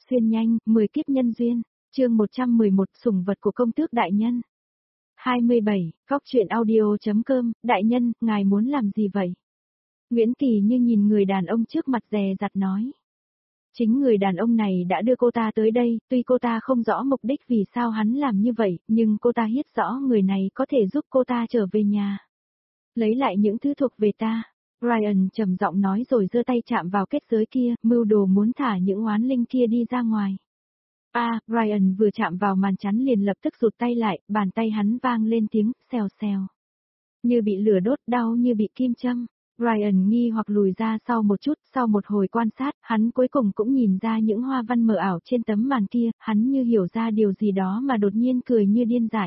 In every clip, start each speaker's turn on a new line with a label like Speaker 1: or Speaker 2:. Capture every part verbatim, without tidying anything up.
Speaker 1: Xuyên nhanh, mười kiếp nhân duyên, chương một trăm mười một sủng vật của công tước đại nhân. hai mươi bảy, Góc truyện audio.com, đại nhân, ngài muốn làm gì vậy? Nguyễn Kỳ Như nhìn người đàn ông trước mặt dè dặt nói. Chính người đàn ông này đã đưa cô ta tới đây, tuy cô ta không rõ mục đích vì sao hắn làm như vậy, nhưng cô ta biết rõ người này có thể giúp cô ta trở về nhà. Lấy lại những thứ thuộc về ta. Ryan trầm giọng nói rồi giơ tay chạm vào kết giới kia, mưu đồ muốn thả những oán linh kia đi ra ngoài. A, à, Ryan vừa chạm vào màn chắn liền lập tức rụt tay lại, bàn tay hắn vang lên tiếng xèo xèo. Như bị lửa đốt, đau như bị kim châm. Ryan nghi hoặc lùi ra sau một chút, sau một hồi quan sát, hắn cuối cùng cũng nhìn ra những hoa văn mờ ảo trên tấm màn kia, hắn như hiểu ra điều gì đó mà đột nhiên cười như điên dại.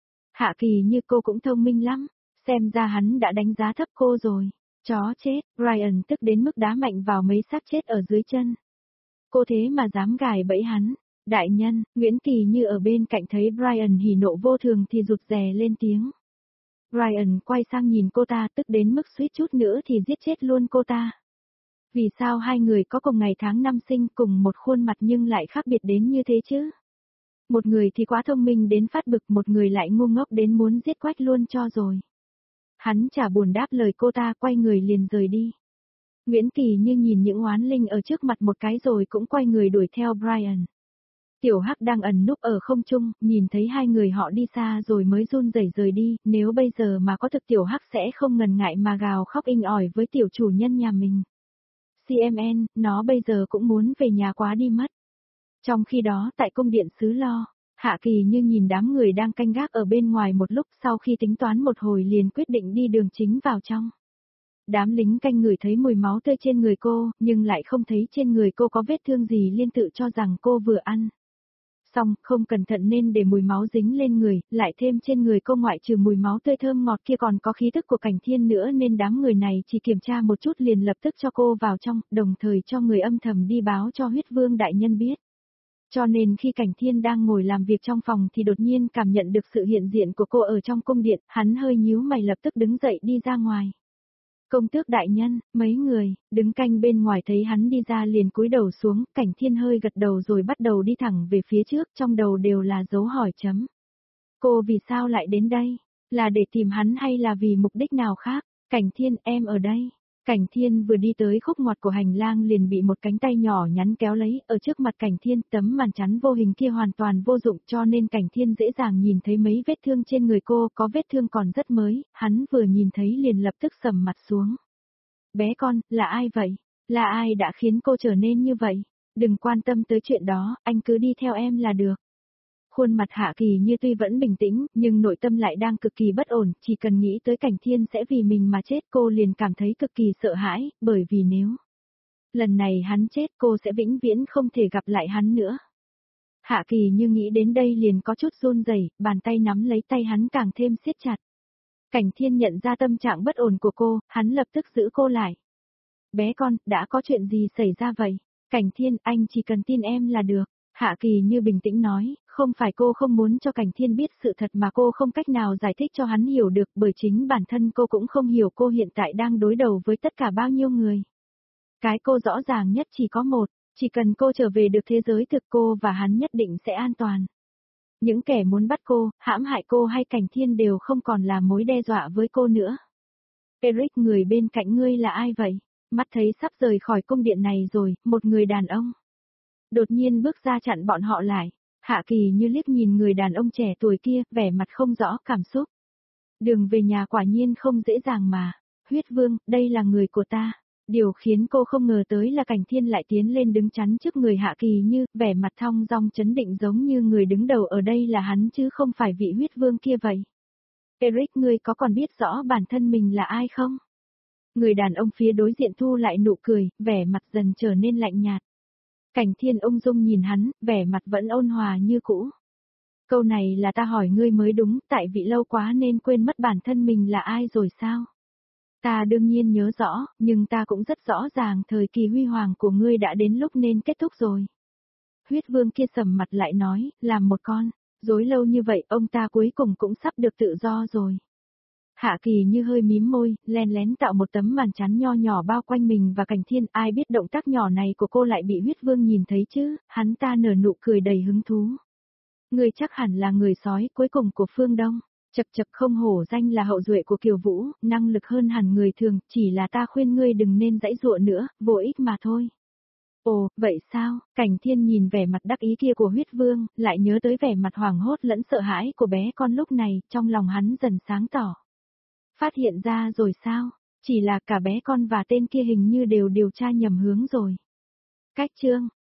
Speaker 1: Hạ Kỳ Như cô cũng thông minh lắm, xem ra hắn đã đánh giá thấp cô rồi. Chó chết, Ryan tức đến mức đá mạnh vào mấy xác chết ở dưới chân. Cô thế mà dám gài bẫy hắn. Đại nhân, Nguyễn Kỳ Như ở bên cạnh thấy Brian hỉ nộ vô thường thì rụt rè lên tiếng. Brian quay sang nhìn cô ta tức đến mức suýt chút nữa thì giết chết luôn cô ta. Vì sao hai người có cùng ngày tháng năm sinh cùng một khuôn mặt nhưng lại khác biệt đến như thế chứ? Một người thì quá thông minh đến phát bực, một người lại ngu ngốc đến muốn giết quách luôn cho rồi. Hắn chả buồn đáp lời cô ta, quay người liền rời đi. Nguyễn Kỳ Như nhìn những oán linh ở trước mặt một cái rồi cũng quay người đuổi theo Brian. Tiểu Hắc đang ẩn núp ở không trung, nhìn thấy hai người họ đi xa rồi mới run rẩy rời đi, nếu bây giờ mà có thực Tiểu Hắc sẽ không ngần ngại mà gào khóc inh ỏi với tiểu chủ nhân nhà mình. xê em en, nó bây giờ cũng muốn về nhà quá đi mất. Trong khi đó tại cung điện Xứ Lo, Hạ Kỳ Như nhìn đám người đang canh gác ở bên ngoài một lúc, sau khi tính toán một hồi liền quyết định đi đường chính vào trong. Đám lính canh ngửi thấy mùi máu tươi trên người cô, nhưng lại không thấy trên người cô có vết thương gì liên tự cho rằng cô vừa ăn. Xong, không cẩn thận nên để mùi máu dính lên người, lại thêm trên người cô ngoại trừ mùi máu tươi thơm ngọt kia còn có khí tức của Cảnh Thiên nữa nên đám người này chỉ kiểm tra một chút liền lập tức cho cô vào trong, đồng thời cho người âm thầm đi báo cho Huyết Vương đại nhân biết. Cho nên khi Cảnh Thiên đang ngồi làm việc trong phòng thì đột nhiên cảm nhận được sự hiện diện của cô ở trong cung điện, hắn hơi nhíu mày lập tức đứng dậy đi ra ngoài. Công tước đại nhân, mấy người, đứng canh bên ngoài thấy hắn đi ra liền cúi đầu xuống, Cảnh Thiên hơi gật đầu rồi bắt đầu đi thẳng về phía trước, trong đầu đều là dấu hỏi chấm. Cô vì sao lại đến đây? Là để tìm hắn hay là vì mục đích nào khác? Cảnh Thiên, em ở đây. Cảnh Thiên vừa đi tới khúc ngoặt của hành lang liền bị một cánh tay nhỏ nhắn kéo lấy, ở trước mặt Cảnh Thiên tấm màn chắn vô hình kia hoàn toàn vô dụng cho nên Cảnh Thiên dễ dàng nhìn thấy mấy vết thương trên người cô, có vết thương còn rất mới, hắn vừa nhìn thấy liền lập tức sầm mặt xuống. Bé con, là ai vậy? Là ai đã khiến cô trở nên như vậy? Đừng quan tâm tới chuyện đó, anh cứ đi theo em là được. Khuôn mặt Hạ Kỳ Như tuy vẫn bình tĩnh, nhưng nội tâm lại đang cực kỳ bất ổn, chỉ cần nghĩ tới Cảnh Thiên sẽ vì mình mà chết cô liền cảm thấy cực kỳ sợ hãi, bởi vì nếu lần này hắn chết cô sẽ vĩnh viễn không thể gặp lại hắn nữa. Hạ Kỳ Như nghĩ đến đây liền có chút run rẩy, bàn tay nắm lấy tay hắn càng thêm siết chặt. Cảnh Thiên nhận ra tâm trạng bất ổn của cô, hắn lập tức giữ cô lại. Bé con, đã có chuyện gì xảy ra vậy? Cảnh Thiên, anh chỉ cần tin em là được. Hạ Kỳ Như bình tĩnh nói, không phải cô không muốn cho Cảnh Thiên biết sự thật mà cô không cách nào giải thích cho hắn hiểu được bởi chính bản thân cô cũng không hiểu cô hiện tại đang đối đầu với tất cả bao nhiêu người. Cái cô rõ ràng nhất chỉ có một, chỉ cần cô trở về được thế giới thực cô và hắn nhất định sẽ an toàn. Những kẻ muốn bắt cô, hãm hại cô hay Cảnh Thiên đều không còn là mối đe dọa với cô nữa. Eric, người bên cạnh ngươi là ai vậy? Mắt thấy sắp rời khỏi cung điện này rồi, một người đàn ông đột nhiên bước ra chặn bọn họ lại. Hạ Kỳ Như liếc nhìn người đàn ông trẻ tuổi kia, vẻ mặt không rõ cảm xúc. Đường về nhà quả nhiên không dễ dàng mà. Huyết Vương, đây là người của ta. Điều khiến cô không ngờ tới là Cảnh Thiên lại tiến lên đứng chắn trước người Hạ Kỳ Như, vẻ mặt thong dong chấn định giống như người đứng đầu ở đây là hắn chứ không phải vị Huyết Vương kia vậy. Eric, ngươi có còn biết rõ bản thân mình là ai không? Người đàn ông phía đối diện thu lại nụ cười, vẻ mặt dần trở nên lạnh nhạt. Cảnh Thiên ung dung nhìn hắn, vẻ mặt vẫn ôn hòa như cũ. Câu này là ta hỏi ngươi mới đúng, tại vị lâu quá nên quên mất bản thân mình là ai rồi sao? Ta đương nhiên nhớ rõ, nhưng ta cũng rất rõ ràng thời kỳ huy hoàng của ngươi đã đến lúc nên kết thúc rồi. Huyết Vương kia sầm mặt lại nói, làm một con, dối lâu như vậy ông ta cuối cùng cũng sắp được tự do rồi. Hạ Kỳ Như hơi mím môi, len lén tạo một tấm màn chắn nho nhỏ bao quanh mình và Cảnh Thiên, ai biết động tác nhỏ này của cô lại bị huyết vương nhìn thấy chứ, hắn ta nở nụ cười đầy hứng thú. Người chắc hẳn là người sói cuối cùng của phương Đông, chật chật không hổ danh là hậu duệ của Kiều Vũ, năng lực hơn hẳn người thường, chỉ là ta khuyên ngươi đừng nên dãy dụa nữa, vô ích mà thôi. Ồ, vậy sao? Cảnh Thiên nhìn vẻ mặt đắc ý kia của huyết vương, lại nhớ tới vẻ mặt hoảng hốt lẫn sợ hãi của bé con lúc này, trong lòng hắn dần sáng tỏ. Phát hiện ra rồi sao? Chỉ là cả bé con và tên kia hình như đều điều tra nhầm hướng rồi. Cách chương